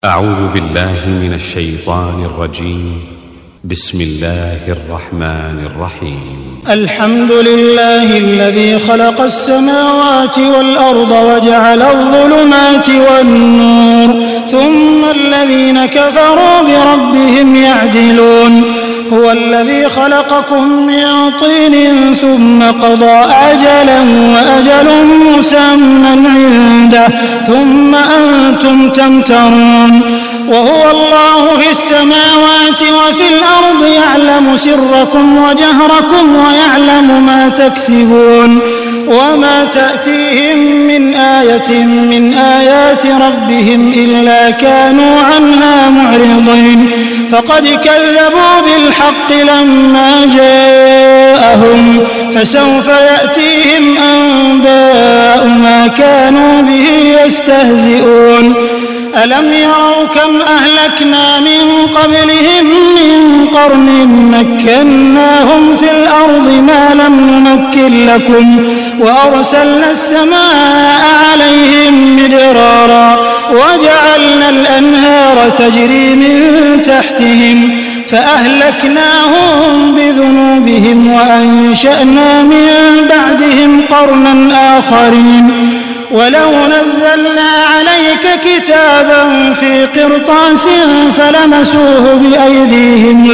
أعوذ بالله من الشيطان الرجيم. بسم الله الرحمن الرحيم. الحمد لله الذي خلق السماوات والأرض وجعل الظلمات والنور ثم الذين كفروا بربهم يعدلون. هو الذي خلقكم من طين ثم قضى أجلا وأجل مسمى عنده ثم أنتم تمترون. وهو الله في السماوات وفي الأرض يعلم سركم وجهركم ويعلم ما تكسبون. وما تأتيهم من آية من آيات ربهم إلا كانوا عنها معرضين. فقد كذبوا بالحق لما جاءهم فسوف يأتيهم أنباء ما كانوا به يستهزئون. ألم يروا كم أهلكنا من قبلهم من قرن مكناهم في الأرض ما لم نمكن لكم وأرسلنا السماء عليهم مدرارا وجعلنا الأنهار تجري من تحتهم فأهلكناهم بذنوبهم وأنشأنا من بعدهم قرنا آخرين. ولو نزلنا عليك كتابا في قرطاس فلمسوه بأيديهم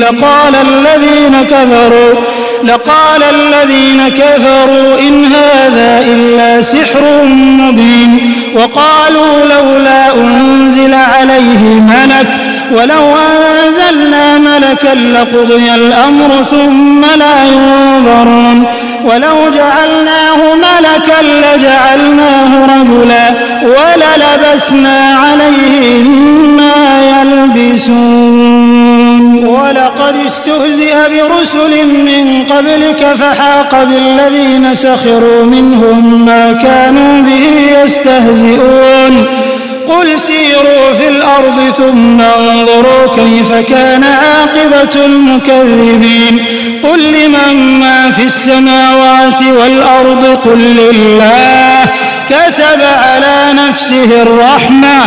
لقال الذين كفروا إن هذا إلا سحر مبين. وقالوا لولا أنزل عليه ملك ولو أنزلنا ملكا لقضي الأمر ثم لا ينظرون. ولو جعلناه ملكا لجعلناه رجلا وللبسنا عليهم ما يلبسون. ولقد استهزئ برسل من قبلك فحاق بالذين سخروا منهم ما كانوا به يستهزئون. قل سيروا في الأرض ثم انظروا كيف كان عاقبة المكذبين. قل لمن ما في السماوات والأرض قل لله كتب على نفسه الرحمة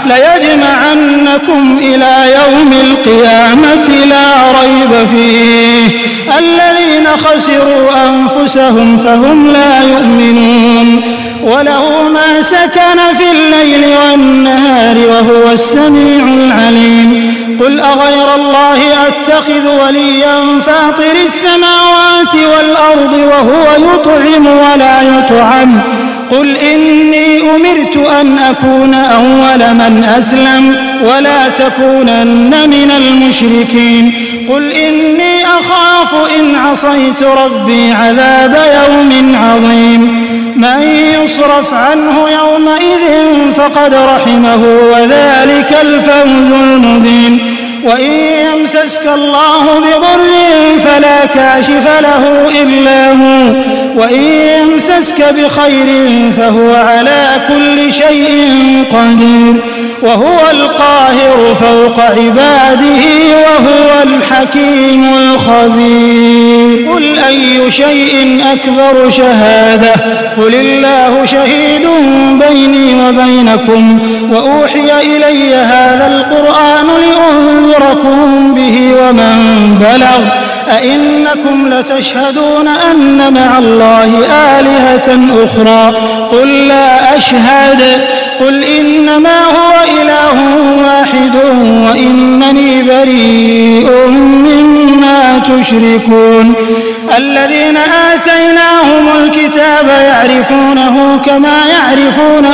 ليجمعنكم إلى يوم القيامة لا ريب فيه. الذين خسروا أنفسهم فهم لا يؤمنون. وله ما سكن في الليل والنهار وهو السميع العليم. قل أغير الله أتخذ وليا فاطر السماوات والأرض وهو يطعم ولا يطعم. قل إني أمرت أن أكون أول من أسلم ولا تكونن من المشركين. قل إني أخاف إن عصيت ربي عذاب يوم عظيم. من يصرف عنه يومئذ فقد رحمه وذلك الفوز المبين. وإن يمسسك الله بضر فلا كاشف له إلا هو وإن يمسسك بخير فهو على كل شيء قدير. وهو القاهر فوق عباده وهو الحكيم الخبير. قل أي شيء أكبر شهادة قل الله شهيد بيني وبينكم وأوحي إلي هذا القرآن لأنذركم به ومن بلغ. أئنكم لتشهدون أن مع الله آلهة أخرى قل لا أشهد. قل إنما هو إله واحد وإنني بريء مما تشركون. الذين آتيناهم الكتاب يعرفونه كما يعرفون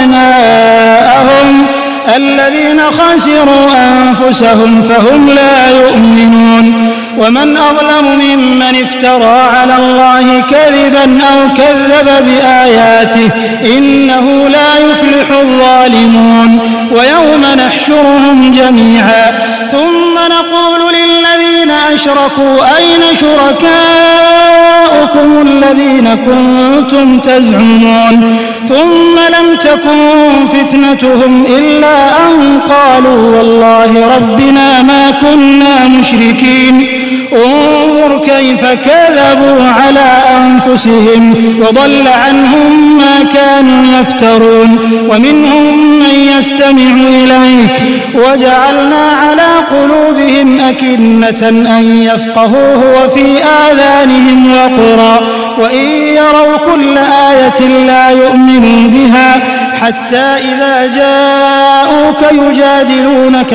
أبناءهم الذين خسروا أنفسهم فهم لا يؤمنون. ومن أظلم ممن افترى على الله كذبا أو كذب بآياته إنه لا يفلح الظالمون. ويوم نحشرهم جميعا ثم نقول للذين أشركوا أين شركاؤكم الذين كنتم تزعمون. ثم لم تكن فتنتهم إلا أن قالوا والله ربنا ما كنا مشركين. انظر انظروا كيف كذبوا على أنفسهم وضل عنهم ما كانوا يفترون ومنهم من يستمع إليك وجعلنا على قلوبهم أكنة أن يفقهوه وفي آذانهم وقرا وإن يروا كل آية لا يؤمنوا بها حتى إذا جاءوك يجادلونك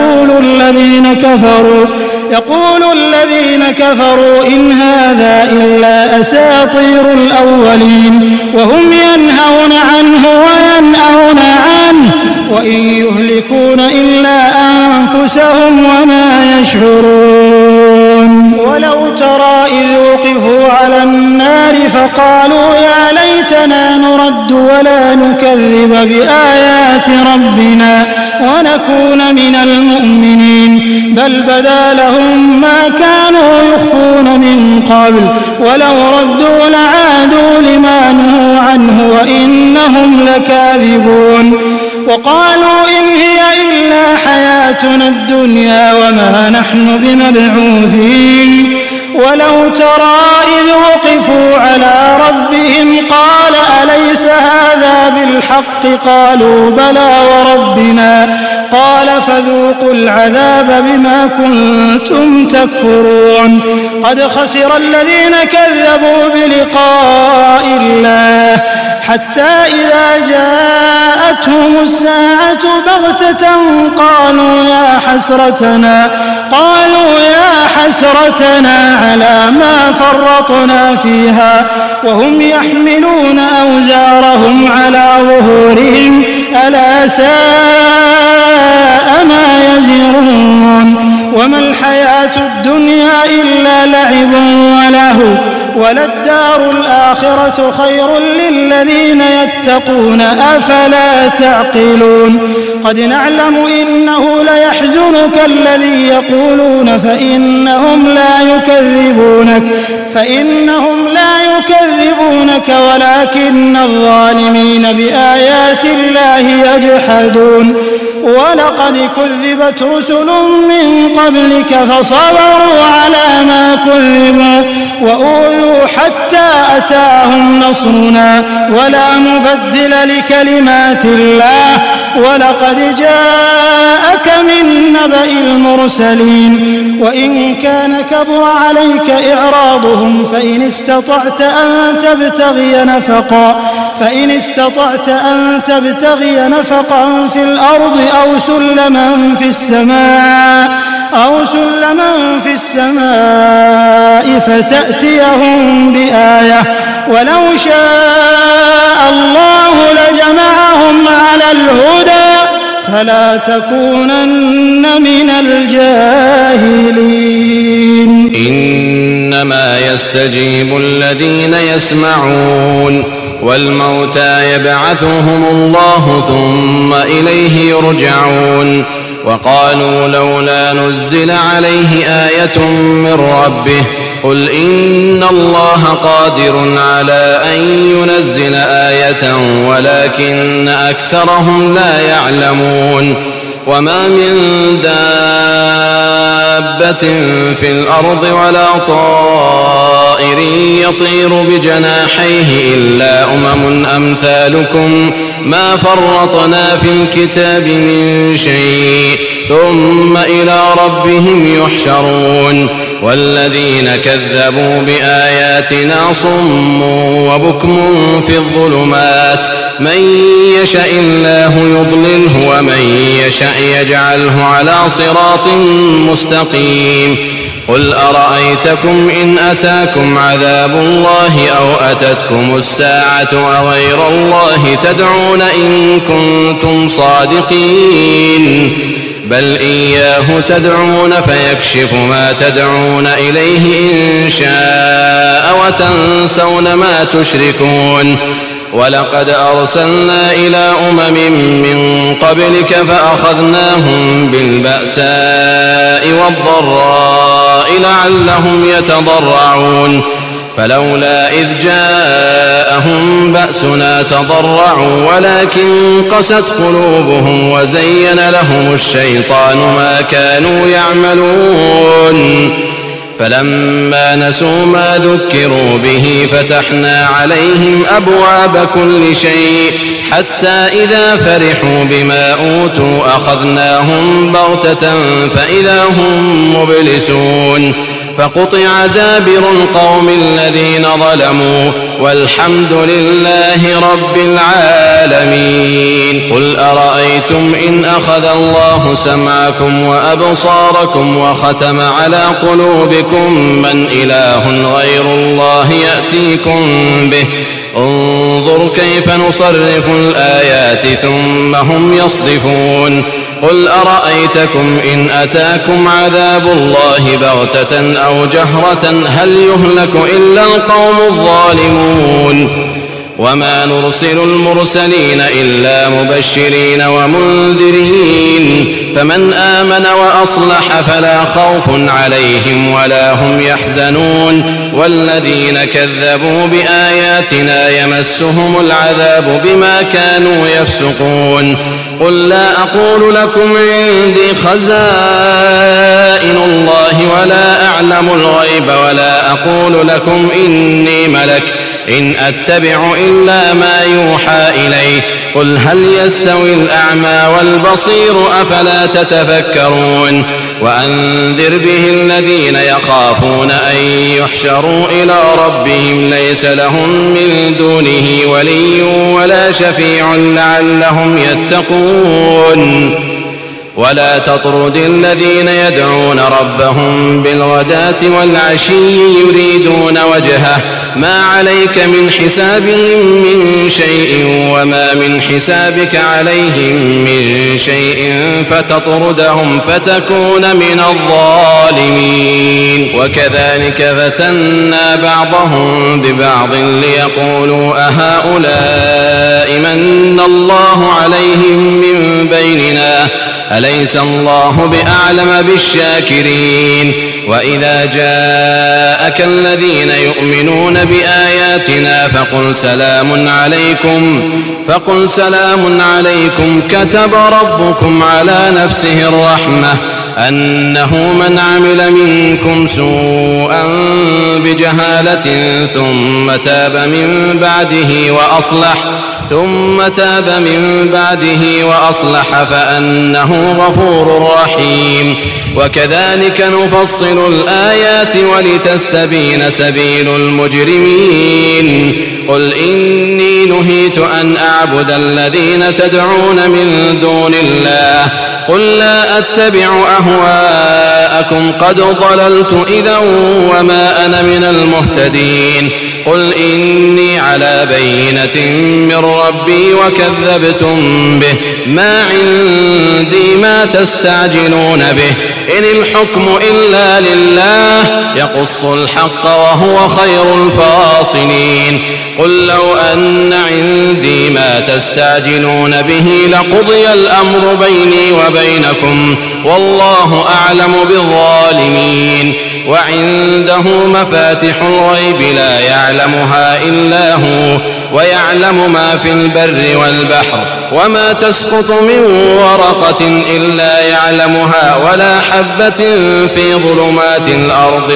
يقول الذين كفروا إن هذا إلا أساطير الأولين وهم ينهون عنه وينأون عنه وإن يهلكون إلا أنفسهم وما يشعرون ولو ترى إذ وقفوا على النار فقالوا يا ليتنا نرد ولا نكذب بآيات ربنا ونكون من المؤمنين بل بدا لهم ما كانوا يخفون من قبل ولو ردوا لعادوا لما نهوا عنه وإنهم لكاذبون وقالوا إن هي إلا حياتنا الدنيا وما نحن بمبعوثين ولو ترى إذ وقفوا على ربهم قال أليس هذا بالحق قالوا بلى وربنا قال فذوقوا العذاب بما كنتم تكفرون قد خسر الذين كذبوا بلقاء الله حتى إذا جاءتهم الساعة بغتة قالوا يا حسرتنا على ما فرطنا فيها وهم يحملون أوزارهم على ظهورهم ألا ساء ما يزرون وما الحياة الدنيا إلا لعب ولهو وللدار الآخرة خير للذين يتقون أفلا تعقلون قد نعلم إنه ليحزنك الذي يقولون فإنهم لا يكذبونك ولكن الظالمين بآيات الله يجحدون ولقد كذبت رسل من قبلك فصبروا على ما كذبوا وأوذوا حتى أتاهم نصرنا ولا مبدل لكلمات الله ولقد جاءك من نبأ المرسلين وإن كان كبر عليك إعراضهم فإن استطعت أن تبتغي نفقا في الأرض أو سلما في السماء فتأتيهم بآية ولو شاء الله لجمعهم على الهدى فلا تكونن من الجاهلين إنما يستجيب الذين يسمعون والموتى يبعثهم الله ثم إليه يرجعون وقالوا لولا نزل عليه آية من ربه قل إن الله قادر على أن ينزل آية ولكن أكثرهم لا يعلمون وما من دابة في الأرض ولا طائر يطير بجناحيه إلا أمثالكم ما فرطنا في الكتاب من شيء ثم إلى ربهم يحشرون والذين كذبوا بآياتنا صم وبكم في الظلمات من يشاء الله يضلله ومن يشاء يجعله على صراط مستقيم قل أرأيتكم إن أتاكم عذاب الله أو أتتكم الساعة أغير الله تدعون إن كنتم صادقين بل إياه تدعون فيكشف ما تدعون إليه إن شاء وتنسون ما تشركون ولقد أرسلنا إلى من قبلك فأخذناهم بالبأساء والضراء لعلهم يتضرعون فلولا إذ جاءهم بأسنا تضرعوا ولكن قست قلوبهم وزين لهم الشيطان ما كانوا يعملون فلما نسوا ما ذكروا به فتحنا عليهم أبواب كل شيء حتى إذا فرحوا بما أوتوا أخذناهم بغتة فإذا هم مبلسون فقطع دابر القوم الذين ظلموا والحمد لله رب العالمين. قل أرأيتم إن أخذ الله سمعكم وأبصاركم وختم على قلوبكم من إله غير الله يأتيكم به انظر كيف نصرف الآيات ثم هم يصدفون. قل أرأيتكم إن أتاكم عذاب الله بغتة أو جهرة هل يهلك إلا القوم الظالمون. وما نرسل المرسلين إلا مبشرين ومنذرين فمن آمن وأصلح فلا خوف عليهم ولا هم يحزنون والذين كذبوا بآياتنا يمسهم العذاب بما كانوا يفسقون. قل لا أقول لكم عندي خزائن الله ولا أعلم الغيب ولا أقول لكم إني ملك إن أتبع إلا ما يوحى إلي. قل هل يستوي الأعمى والبصير أفلا تتفكرون. وأنذر به الذين يخافون أن يحشروا إلى ربهم ليس لهم من دونه ولي ولا شفيع لعلهم يتقون. ولا تطرد الذين يدعون ربهم بالغداة والعشي يريدون وجهه ما عليك من حسابهم من شيء وما من حسابك عليهم من شيء فتطردهم فتكون من الظالمين. وكذلك فتنا بعضهم ببعض ليقولوا أهؤلاء من الله عليهم من بيننا أليس الله بأعلم بالشاكرين. وإذا جاءك الذين يؤمنون بآياتنا فقل سلام عليكم كتب ربكم على نفسه الرحمة أنه من عمل منكم سوءا بجهالة ثم تاب من بعده وأصلح فأنه غفور رحيم. وكذلك نفصل الآيات ولتستبين سبيل المجرمين. قل إني نهيت أن أعبد الذين تدعون من دون الله قل لا أتبع أهواءكم قد ضللت إذا وما أنا من المهتدين. قل إني على بينة من ربي وكذبتم به ما عندي ما تستعجلون به إن الحكم إلا لله يقص الحق وهو خير الفاصلين. قل لو أن عندي ما تستعجلون به لقضي الأمر بيني وبينكم والله أعلم بالظالمين. وعنده مفاتح الغيب لا يعلمها إلا هو ويعلم ما في البر والبحر وما تسقط من ورقة إلا يعلمها ولا حبة في ظلمات الأرض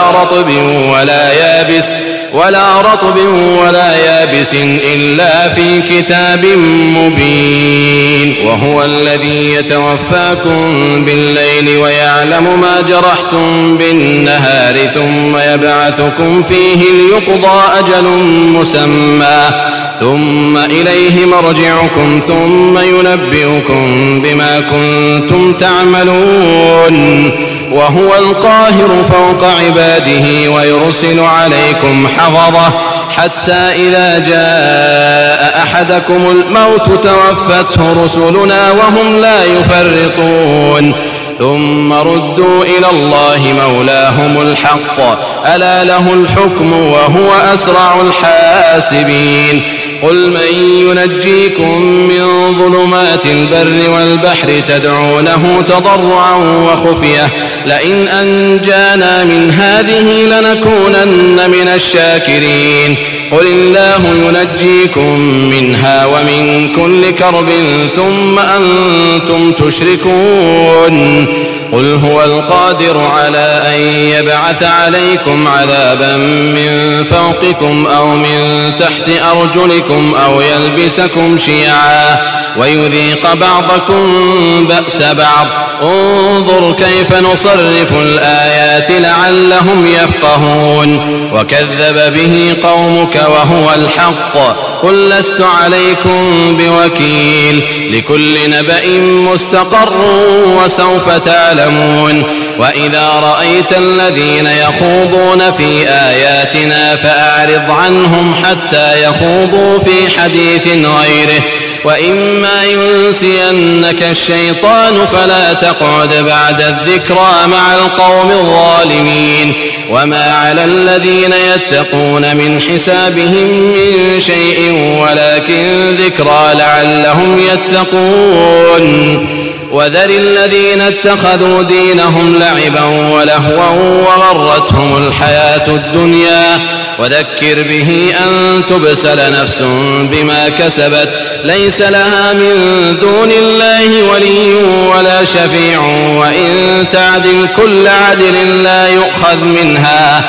ولا رطب ولا يابس إلا في كتاب مبين. وهو الذي يتوفاكم بالليل ويعلم ما جرحتم بالنهار ثم يبعثكم فيه ليقضى أجل مسمى ثم إليه مرجعكم ثم ينبئكم بما كنتم تعملون. وهو القاهر فوق عباده ويرسل عليكم حفظة حتى إذا جاء أحدكم الموت توفته رسلنا وهم لا يفرطون. ثم ردوا إلى الله مولاهم الحق ألا له الحكم وهو أسرع الحاسبين. قل من ينجيكم من ظلمات البر والبحر تدعونه تضرعا وخفية لئن أنجانا من هذه لنكونن من الشاكرين. قل الله ينجيكم منها ومن كل كرب ثم أنتم تشركون. قل هو القادر على أن يبعث عليكم عذابا من فوقكم أو من تحت أرجلكم أو يلبسكم شيعا ويذيق بعضكم بأس بعض انظر كيف نصرف الآيات لعلهم يفقهون وكذب به قومك وهو الحق قل لست عليكم بوكيل لكل نبأ مستقر وسوف تعلمون وإذا رأيت الذين يخوضون في آياتنا فأعرض عنهم حتى يخوضوا في حديث غيره وإما ينسينك الشيطان فلا تقعد بعد الذكرى مع القوم الظالمين وما على الذين يتقون من حسابهم من شيء ولكن ذكرى لعلهم يتقون وذر الذين اتخذوا دينهم لعبا ولهوا وغرتهم الحياة الدنيا وذكر به أن تبسل نفس بما كسبت ليس لها من دون الله ولي ولا شفيع وإن تعدل كل عدل لا يؤخذ منها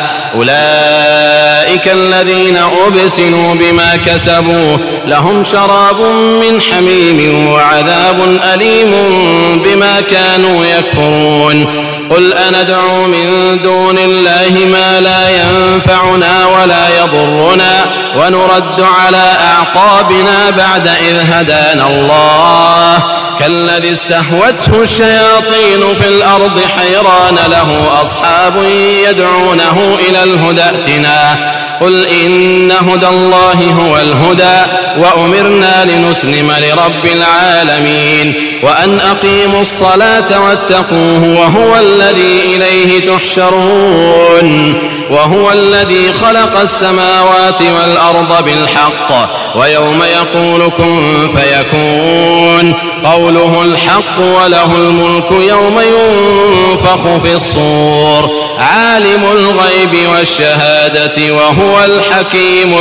أولئك الذين أبسلوا بما كسبوا لهم شراب من حميم وعذاب أليم بما كانوا يكفرون قل أندعو من دون الله ما لا ينفعنا ولا يضرنا ونرد على أعقابنا بعد إذ هدانا الله كالذي استهوته الشياطين في الأرض حيران له أصحاب يدعونه إلى الهدى ائتنا قل إن هدى الله هو الهدى وأمرنا لنسلم لرب العالمين وأن أقيموا الصلاة واتقوه وهو الذي إليه تحشرون وهو الذي خلق السماوات والأرض بالحق ويوم يقول كن فيكون قوله الحق وله الملك يوم ينفخ في الصور عالم الغيب والشهادة وهو الحكيم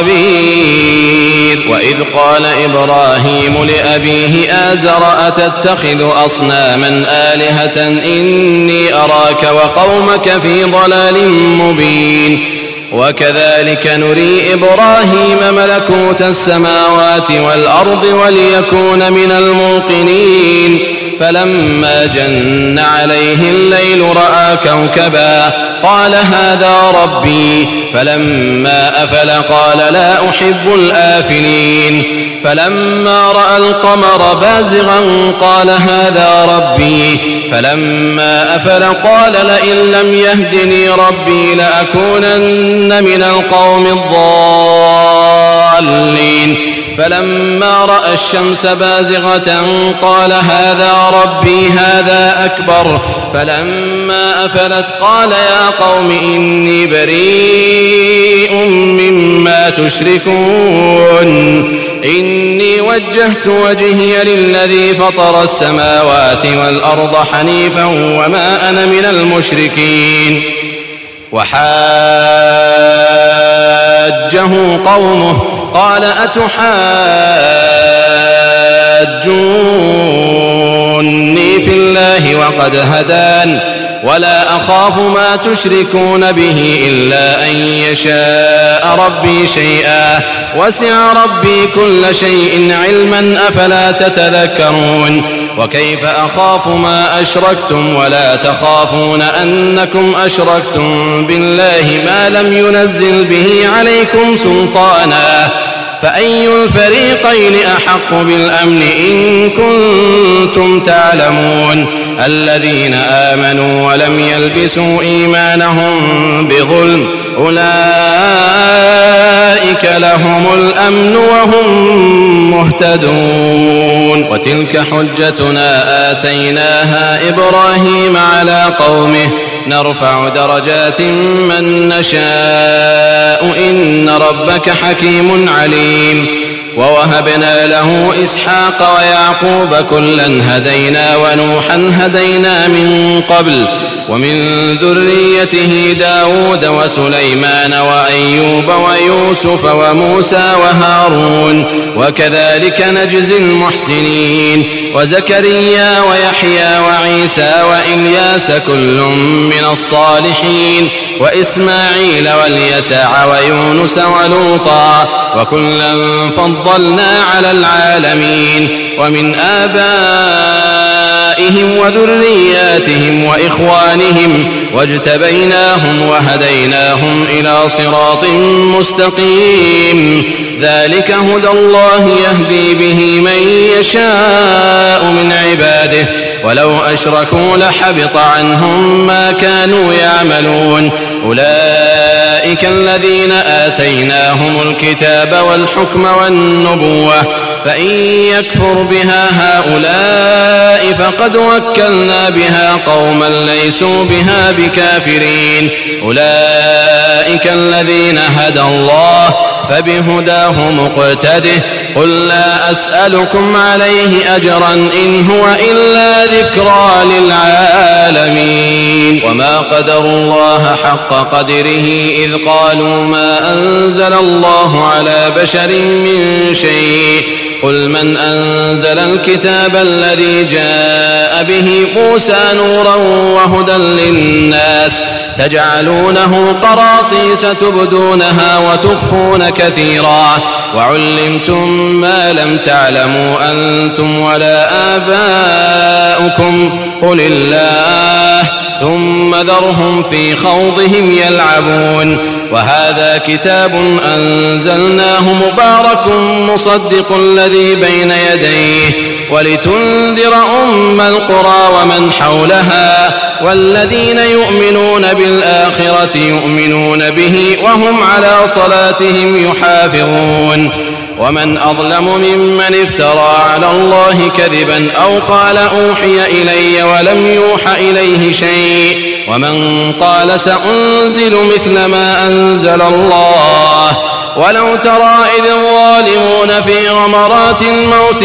الخبير وإذ قال إبراهيم لأبيه آزر أتتخذ أصناما آلهة إني أراك وقومك في ضلال مبين وكذلك نري إبراهيم ملكوت السماوات والأرض وليكون من الموقنين فلما جن عليه الليل رأى كوكبا قال هذا ربي فلما أفل قال لا أحب الآفلين فلما رأى القمر بازغا قال هذا ربي فلما أفل قال لئن لم يهدني ربي لأكونن من القوم الضالين فلما رأى الشمس بازغة قال هذا ربي هذا أكبر فلما أفلت قال يا قوم إني بريء مما تشركون إني وجهت وجهي للذي فطر السماوات والأرض حنيفا وما أنا من المشركين وحاجه قومه قال أتحاجوني في الله وقد هدان ولا أخاف ما تشركون به إلا أن يشاء ربي شيئا وسع ربي كل شيء علما أفلا تتذكرون وكيف أخاف ما أشركتم ولا تخافون أنكم أشركتم بالله ما لم ينزل به عليكم سلطانا فأي الفريقين أحق بالأمن إن كنتم تعلمون الذين آمنوا ولم يلبسوا إيمانهم بظلم أولئك لهم الأمن وهم مهتدون وتلك حجتنا آتيناها إبراهيم على قومه نرفع درجات من نشاء إن ربك حكيم عليم ووهبنا له إسحاق ويعقوب كلا هدينا ونوحا هدينا من قبل ومن ذريته داود وسليمان وأيوب ويوسف وموسى وهارون وكذلك نجزي المحسنين وزكريا ويحيى وعيسى وإلياس كل من الصالحين وإسماعيل واليسع ويونس ولوطا وكلا فضلنا على العالمين ومن آبائهم وذرياتهم وإخوانهم واجتبيناهم وهديناهم إلى صراط مستقيم ذلك هدى الله يهدي به من يشاء من عباده ولو أشركوا لحبط عنهم ما كانوا يعملون أولئك الذين آتيناهم الكتاب والحكم والنبوة فإن يكفر بها هؤلاء فقد وكلنا بها قوما ليسوا بها بكافرين أولئك الذين هدى الله فبهداه مقتده قل لا أسألكم عليه أجرا إن هو إلا ذكرى للعالمين وما قدروا الله حق قدره إذ قالوا ما أنزل الله على بشر من شيء قل من أنزل الكتاب الذي جاء به موسى نورا وهدى للناس تجعلونه قراطيس تبدونها وتخفون كثيرا وعلمتم ما لم تعلموا أنتم ولا آباؤكم قل الله ثم ذرهم في خوضهم يلعبون وهذا كتاب أنزلناه مبارك مصدق الذي بين يديه ولتنذر أم القرى ومن حولها والذين يؤمنون بالآخرة يؤمنون به وهم على صلاتهم يحافظون ومن أظلم ممن افترى على الله كذبا أو قال أوحي إلي ولم يوح إليه شيء ومن قال سأنزل مثل ما أنزل الله ولو ترى إذ الظالمون في غمرات الموت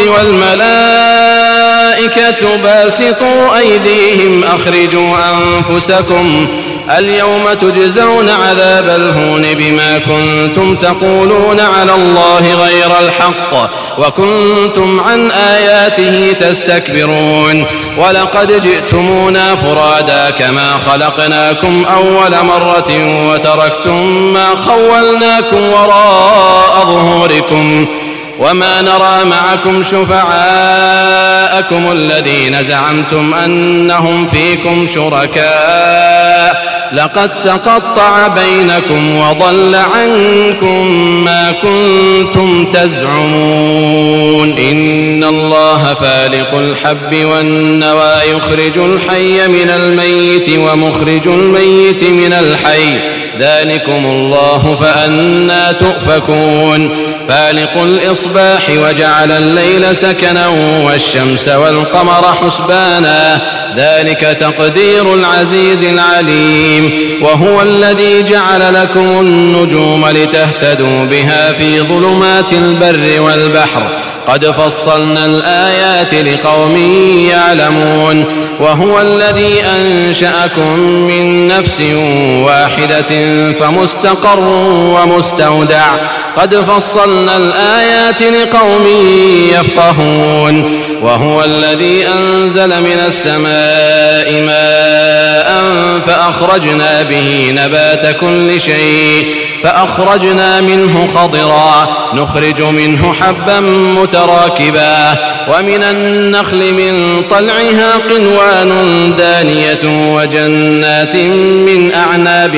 والملائكة باسطوا أيديهم أخرجوا أنفسكم اليوم تجزون عذاب الهون بما كنتم تقولون على الله غير الحق وكنتم عن آياته تستكبرون ولقد جئتمونا فرادا كما خلقناكم أول مرة وتركتم ما خولناكم وراء ظهوركم وما نرى معكم شفعاءكم الذين زعمتم أنهم فيكم شركاء لقد تقطع بينكم وضل عنكم ما كنتم تزعمون إن الله فالق الحب والنوى يخرج الحي من الميت ومخرج الميت من الحي ذلكم الله فأنى تؤفكون فالق الإصباح وجعل الليل سكنا والشمس والقمر حسبانا ذلك تقدير العزيز العليم وهو الذي جعل لكم النجوم لتهتدوا بها في ظلمات البر والبحر قد فصلنا الآيات لقوم يعلمون وهو الذي أنشأكم من نفس واحدة فمستقر ومستودع قد فصلنا الآيات لقوم يفقهون وهو الذي أنزل من السماء ماء فأخرجنا به نبات كل شيء فأخرجنا منه خضرا نخرج منه حبا متراكبا ومن النخل من طلعها قنوان دانية وجنات من أعناب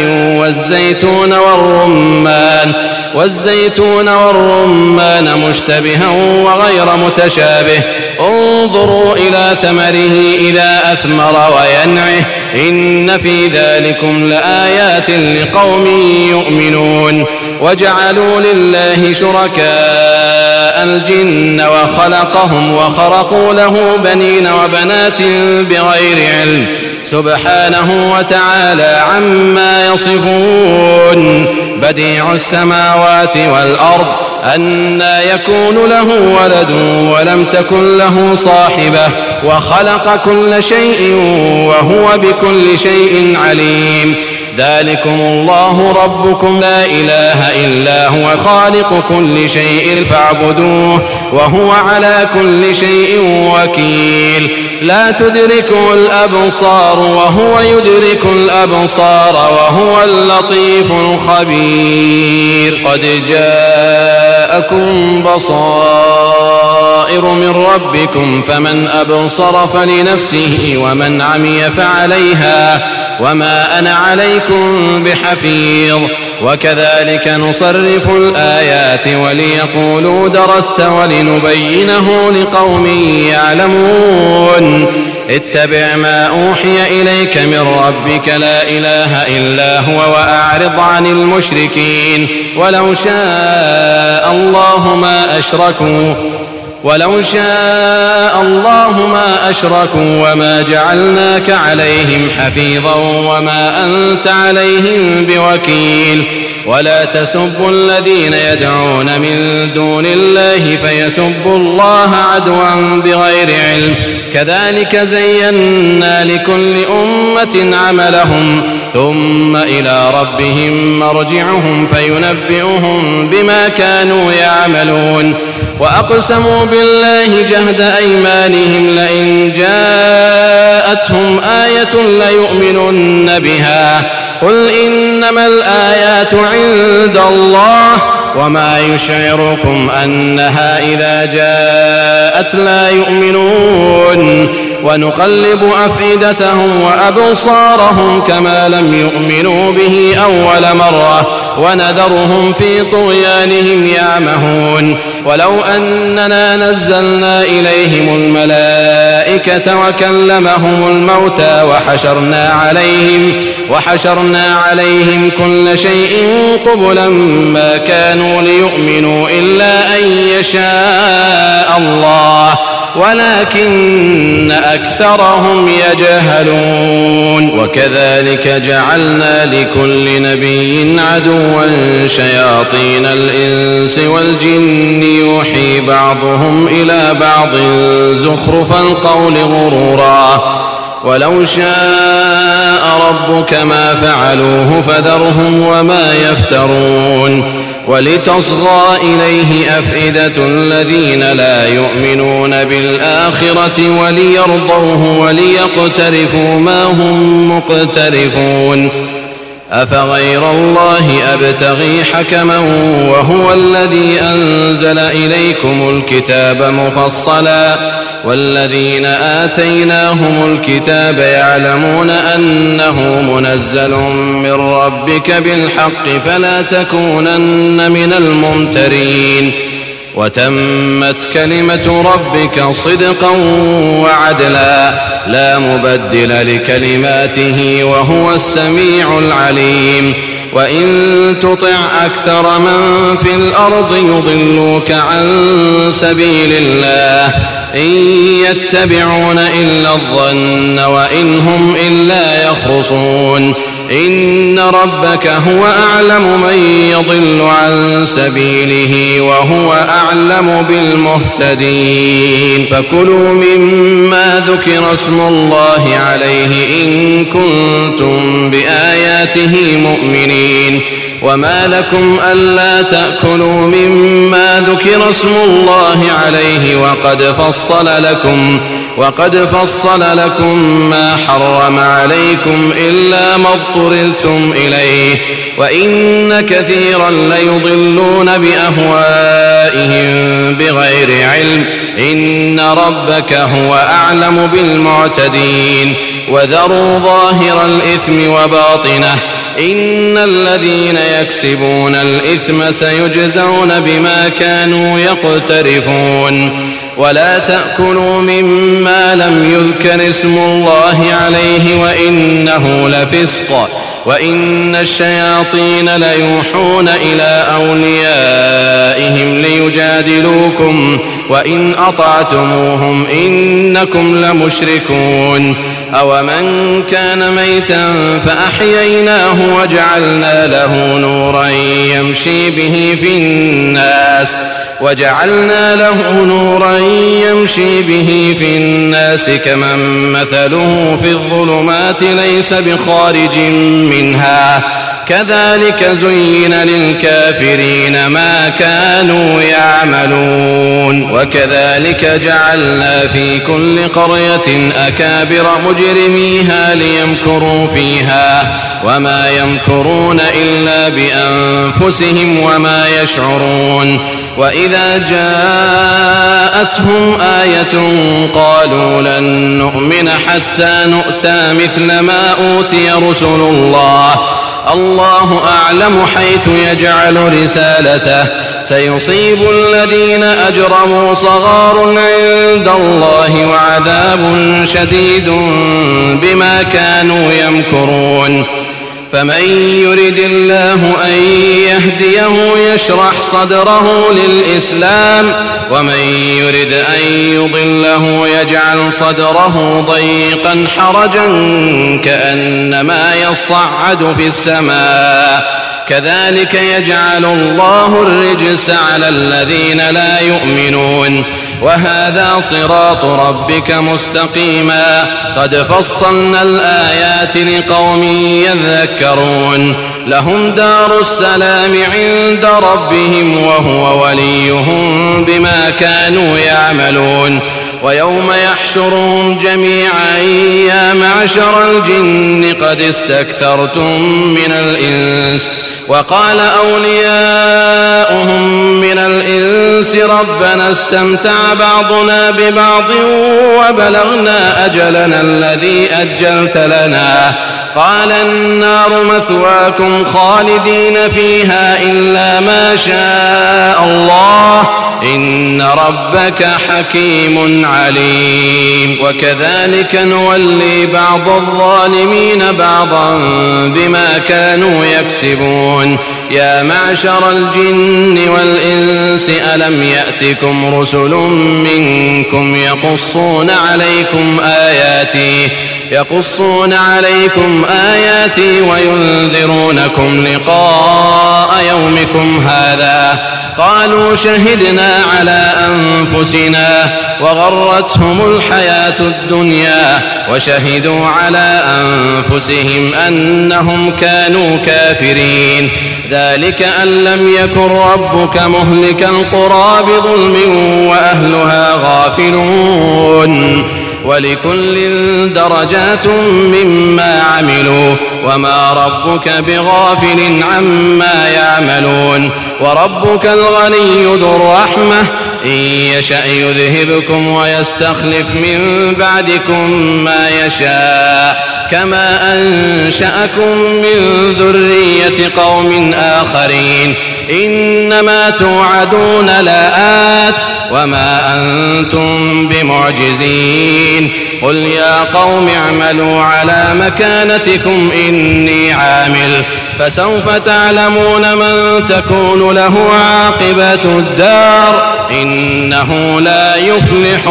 والزيتون والرمان مشتبها وغير متشابه انظروا إلى ثمره إذا أثمر وينعه إن في ذلكم لآيات لقوم يؤمنون وجعلوا لله شركاء الجن وخلقهم وخرقوا له بنين وبنات بغير علم سبحانه وتعالى عما يصفون بديع السماوات والأرض أنى يكون له ولد ولم تكن له صاحبة وخلق كل شيء وهو بكل شيء عليم. ذلكم الله ربكم لا إله إلا هو خالق كل شيء فاعبدوه وهو على كل شيء وكيل. لا تدركه الأبصار وهو يدرك الأبصار وهو اللطيف الخبير. قد جاءكم بصائر من ربكم فمن أبصر فلنفسه ومن عمي فعليها وما أنا عليكم بحفيظ. وكذلك نصرف الآيات وليقولوا درست ولنبينه لقوم يعلمون. اتبع ما أوحي إليك من ربك لا إله إلا هو وأعرض عن المشركين. ولو شاء الله ما أشركوا وما جعلناك عليهم حفيظا وما أنت عليهم بوكيل. ولا تسبوا الذين يدعون من دون الله فيسبوا الله عدوا بغير علم. كذلك زينا لكل أمة عملهم ثم إلى ربهم مرجعهم فينبئهم بما كانوا يعملون. وأقسموا بالله جهد أيمانهم لئن جاءتهم آية ليؤمنن بها. قل إنما الآيات عند الله وما يشعركم أنها إذا جاءت لا يؤمنون. ونقلب أفئدتهم وأبصارهم كما لم يؤمنوا به أول مرة ونذرهم في طغيانهم يعمهون. ولو أننا نزلنا إليهم الملائكة وكلمهم الموتى وحشرنا عليهم كل شيء قبلا ما كانوا ليؤمنوا إلا أن يشاء الله ولكن أكثرهم يجهلون. وكذلك جعلنا لكل نبي عدوا شياطين الإنس والجن يوحي بعضهم إلى بعض زخرف القول غرورا. ولو شاء ربك ما فعلوه فذرهم وما يفترون. ولتصغى إليه أفئدة الذين لا يؤمنون بالآخرة وليرضوه وليقترفوا ما هم مقترفون. أفغير الله أبتغي حكما وهو الذي أنزل إليكم الكتاب مفصلا والذين آتيناهم الكتاب يعلمون أنه منزل من ربك بالحق فلا تكونن من الممترين. وتمت كلمة ربك صدقا وعدلا لا مبدل لكلماته وهو السميع العليم. وإن تطع أكثر من في الأرض يضلوك عن سبيل الله إن يتبعون إلا الظن وإن هم إلا يخرصون. إن ربك هو أعلم من يضل عن سبيله وهو أعلم بالمهتدين. فكلوا مما ذكر اسم الله عليه إن كنتم بآياته مؤمنين. وما لكم ألا تأكلوا مما ذكر اسم الله عليه وقد فصل لكم ما حرم عليكم إلا ما اضطررتم إليه. وإن كثيرا ليضلون بأهوائهم بغير علم. إن ربك هو أعلم بالمعتدين. وذروا ظاهر الإثم وباطنه إن الذين يكسبون الإثم سيجزون بما كانوا يقترفون. ولا تأكلوا مما لم يذكر اسم الله عليه وإنه لفسق. وإن الشياطين ليوحون إلى أوليائهم وإن أطعتموهم إنكم لمشركون أومن كان ميتا فأحييناه وجعلنا له نورا يمشي به في الناس كمن مثله في الظلمات ليس بخارج منها كذلك زين للكافرين ما كانوا يعملون وكذلك جعلنا في كل قرية أكابر مجرميها ليمكروا فيها وما يمكرون إلا بأنفسهم وما يشعرون وإذا جاءتهم آية قالوا لن نؤمن حتى نؤتى مثل ما أوتي رسل الله أعلم حيث يجعل رسالته سيصيب الذين أجرموا صغار عند الله وعذاب شديد بما كانوا يمكرون فمن يرد الله أن يهديه يشرح صدره للإسلام ومن يرد أن يضله يجعل صدره ضيقا حرجا كأنما يصعد في السماء كذلك يجعل الله الرجس على الذين لا يؤمنون وهذا صراط ربك مستقيما قد فصلنا الآيات لقوم يذكرون لهم دار السلام عند ربهم وهو وليهم بما كانوا يعملون ويوم يحشرهم جميعا يا معشر الجن قد استكثرتم من الإنس وقال أولياؤهم من الإنس ربنا استمتع بعضنا ببعض وبلغنا أجلنا الذي أجلت لنا قال النار مثواكم خالدين فيها إلا ما شاء الله إن ربك حكيم عليم وكذلك نولي بعض الظالمين بعضا بما كانوا يكسبون يا معشر الجن والإنس ألم يأتكم رسل منكم يقصون عليكم آياتي وينذرونكم لقاء يومكم هذا قالوا شهدنا على أنفسنا وغرتهم الحياة الدنيا وشهدوا على أنفسهم أنهم كانوا كافرين ذلك أن لم يكن ربك مهلك القرى بظلم وأهلها غافلون ولكل درجات مما عملوا وما ربك بغافل عما يعملون وربك الغني ذو الرحمة إن يشأ يذهبكم ويستخلف من بعدكم ما يشاء كما أنشأكم من ذرية قوم آخرين إنما توعدون لآت وما أنتم بمعجزين قل يا قوم اعملوا على مكانتكم إني عامل فسوف تعلمون من تكون له عاقبة الدار إنه لا يفلح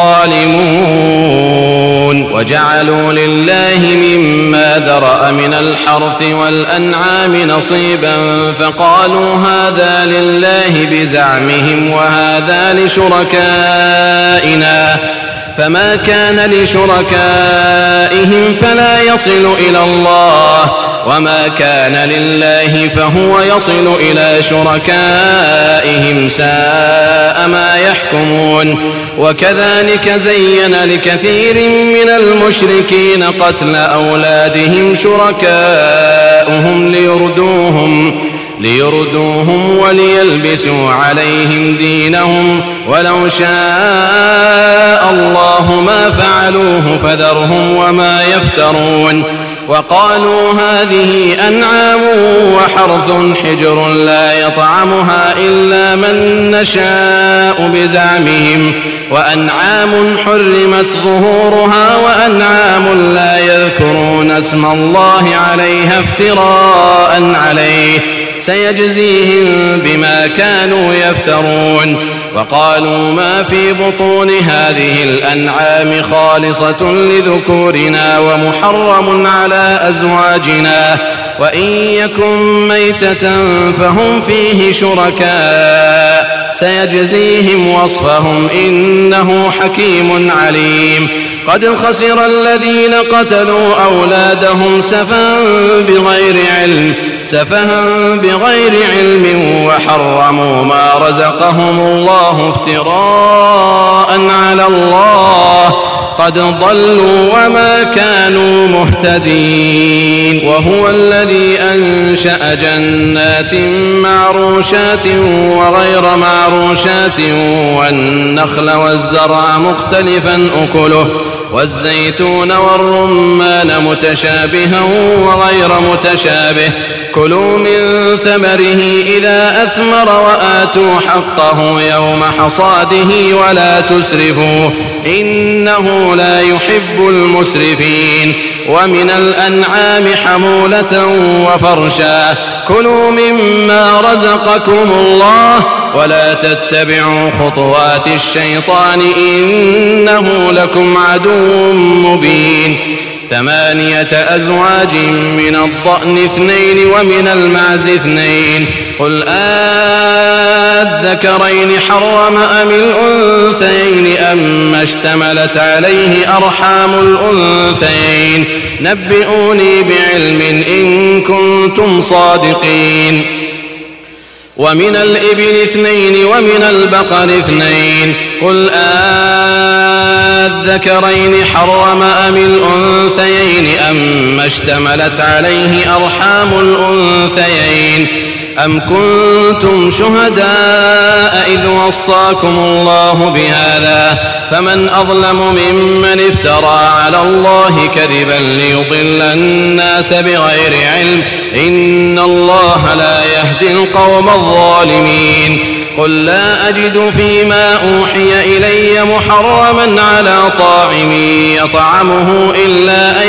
الظالمون وجعلوا لله مما ذرأ من الحرث والأنعام نصيبا فقالوا هذا لله بزعمهم وهذا لشركائنا فما كان لشركائهم فلا يصل إلى الله وما كان لله فهو يصل إلى شركائهم ساء ما يحكمون وكذلك زين لكثير من المشركين قتل أولادهم شركاؤهم ليردوهم وليلبسوا عليهم دينهم ولو شاء الله ما فعلوه فذرهم وما يفترون وقالوا هذه أنعام وحرث حجر لا يطعمها إلا من نشاء بزعمهم وأنعام حرمت ظهورها وأنعام لا يذكرون اسم الله عليها افتراء عليه سيجزيهم بما كانوا يفترون وقالوا ما في بطون هذه الأنعام خالصة لذكورنا ومحرم على أزواجنا وإن يكن ميتة فهم فيه شركاء سيجزيهم وصفهم إنه حكيم عليم. قد خسر الذين قتلوا أولادهم سفها بغير علم وحرموا ما رزقهم الله افتراء على الله قد ضلوا وما كانوا مهتدين. وهو الذي أنشأ جنات معروشات وغير معروشات والنخل والزرع مختلفا أكله والزيتون والرمان متشابها وغير متشابه كلوا من ثمره إذا أثمر وآتوا حقه يوم حصاده ولا تسرفوا إنه لا يحب المسرفين. ومن الأنعام حمولة وفرشا كلوا مما رزقكم الله ولا تتبعوا خطوات الشيطان إنه لكم عدو مبين. 8 أزواج من الضأن 2 ومن المعز 2 قل أذكرين حرم أم الأنثيين أما اشتملت عليه أرحام الأنثيين نبئوني بعلم إن كنتم صادقين. ومن الإبل 2 ومن البقر 2 قل أذكرين حرم أم الأنثيين أما اشتملت عليه أرحام الأنثيين أم كنتم شهداء إذ وصاكم الله بهذا فمن أظلم ممن افترى على الله كذبا ليضل الناس بغير علم إن الله لا يهدي القوم الظالمين. قل لا أجد فيما أوحي إلي محرما على طاعم يطعمه إلا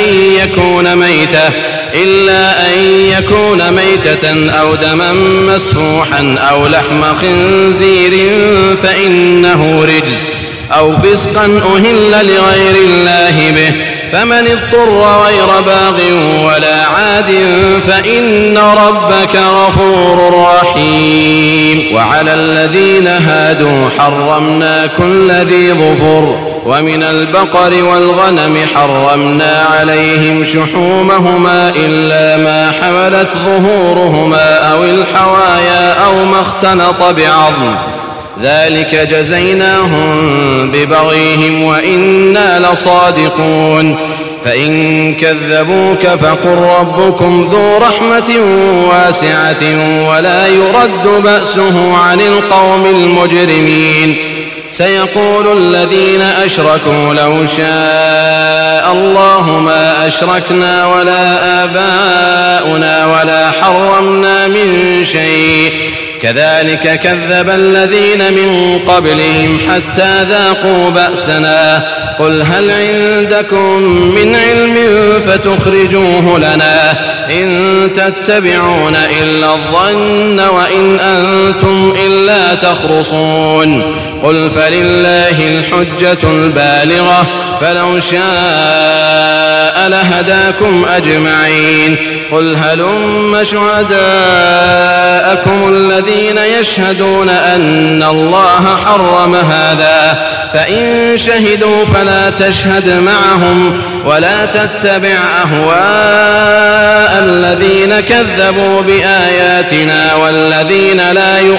أن يكون ميتة أو دما مسفوحا أو لحم خنزير فإنه رجس أو فسقا أهل لغير الله به فمن اضطر غير باغ ولا عاد فإن ربك غفور رحيم. وعلى الذين هادوا حرمنا كل ذي ظفر ومن البقر والغنم حرمنا عليهم شحومهما إلا ما حملت ظهورهما أو الحوايا أو ما اختلط بعظم ذلك جزيناهم ببغيهم وإنا لصادقون. فإن كذبوك فقل ربكم ذو رحمة واسعة ولا يرد بأسه عن القوم المجرمين. سيقول الذين أشركوا لو شاء الله ما أشركنا ولا آباؤنا ولا حرمنا من شيء كذلك كذب الذين من قبلهم حتى ذاقوا بأسنا قل هل عندكم من علم فتخرجوه لنا إن تتبعون إلا الظن وإن أنتم إلا تخرصون. قل فلله الحجة البالغة فلو شاء لهداكم أجمعين. قل هلم شهداءكم الذين يشهدون أن الله حرم هذا فإن شهدوا فلا تشهد معهم ولا تتبع أهواء الذين كذبوا بآياتنا والذين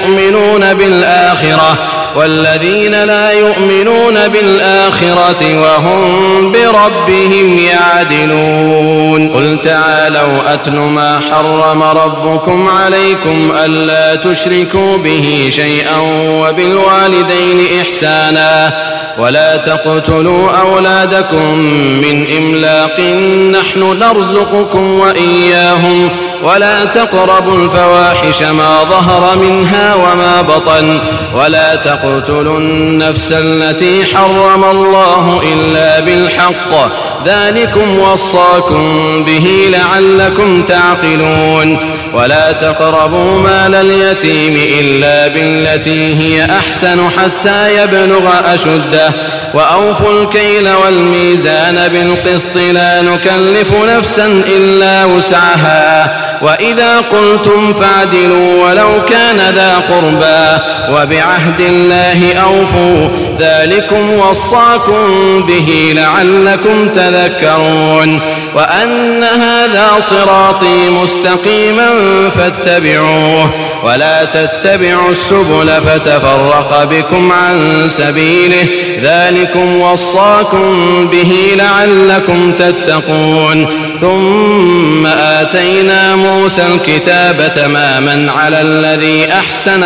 لا يؤمنون بالآخرة وهم بربهم يعدلون. قل تعالوا أتل ما حرم ربكم عليكم ألا تشركوا به شيئا وبالوالدين إحسانا ولا تقتلوا أولادكم من إملاق نحن نرزقكم وإياهم ولا تقربوا الفواحش ما ظهر منها وما بطن ولا تقتلوا النفس التي حرم الله إلا بالحق ذلكم وصاكم به لعلكم تعقلون ولا تقربوا مال اليتيم إلا بالتي هي أحسن حتى يبلغ أشده وأوفوا الكيل والميزان بالقسط لا نكلف نفسا إلا وسعها وإذا قلتم فاعدلوا ولو كان ذا قربى وبعهد الله أوفوا ذلكم وصاكم به لعلكم تذكرون وأن هذا صراطي مستقيما فاتبعوه ولا تتبعوا السبل فتفرق بكم عن سبيله ذلكم وصاكم به لعلكم تتقون ثم آتينا موسى الكتاب تماما على الذي أحسن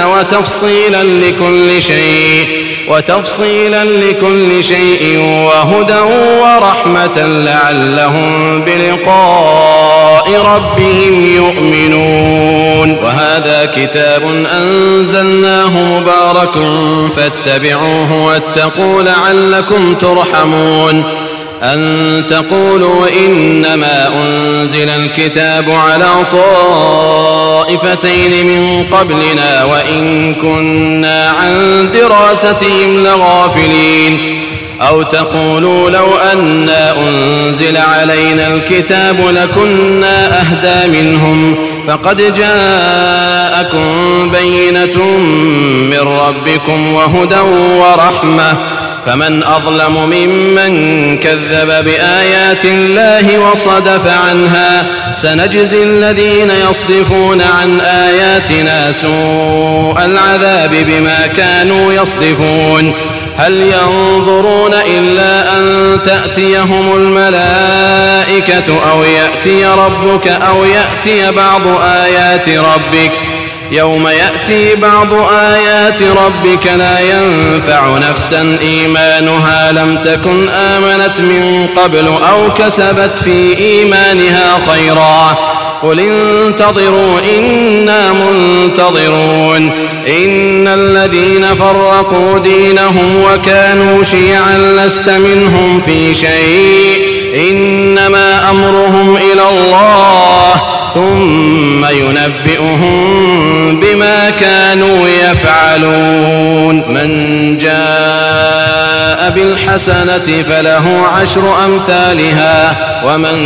وتفصيلا لكل شيء وهدى ورحمة لعلهم بلقاء ربهم يؤمنون وهذا كتاب أنزلناه مبارك فاتبعوه واتقوا لعلكم ترحمون أن تقولوا إنما أنزل الكتاب على طائفتين من قبلنا وإن كنا عن دراستهم لغافلين أو تقولوا لو أنا أنزل علينا الكتاب لكنا أهدى منهم فقد جاءكم بينة من ربكم وهدى ورحمة فمن أظلم ممن كذب بآيات الله وصدف عنها سنجزي الذين يصدفون عن آياتنا سوء العذاب بما كانوا يصدفون هل ينظرون إلا أن تأتيهم الملائكة أو يأتي ربك أو يأتي بعض آيات ربك يوم يأتي بعض آيات ربك لا ينفع نفسا إيمانها لم تكن آمنت من قبل أو كسبت في إيمانها خيرا قل انتظروا إنا منتظرون إن الذين فرقوا دينهم وكانوا شيعا لست منهم في شيء إنما أمرهم إلى الله ثم ينبئهم بما كانوا يفعلون من جاء بالحسنة فله 10 أمثالها ومن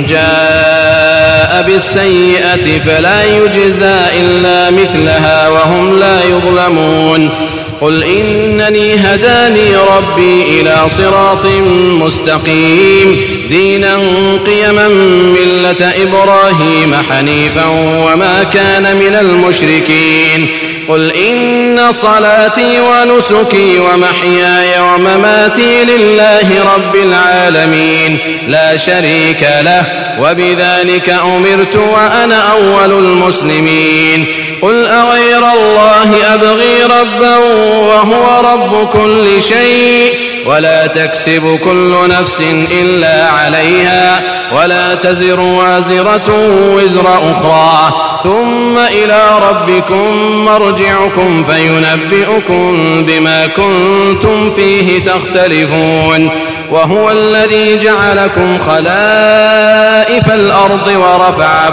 جاء بالسيئة فلا يجزى إلا مثلها وهم لا يظلمون قل إنني هداني ربي إلى صراط مستقيم دينا قيما ملة إبراهيم حنيفا وما كان من المشركين قل إن صلاتي ونسكي ومحياي ومماتي لله رب العالمين لا شريك له وبذلك أمرت وأنا أول المسلمين قل أغير الله أبغي ربا وهو رب كل شيء ولا تكسب كل نفس إلا عليها ولا تزر وازرة وزر أخرى ثم إلى ربكم مرجعكم فينبئكم بما كنتم فيه تختلفون وهو الذي جعلكم خلائف الأرض ورفع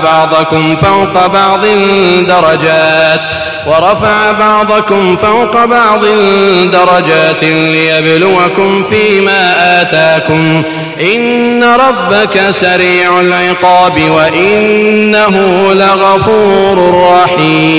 بعضكم فوق بعض درجات ليبلوكم فيما آتاكم إن ربك سريع العقاب وإنه لغفور رحيم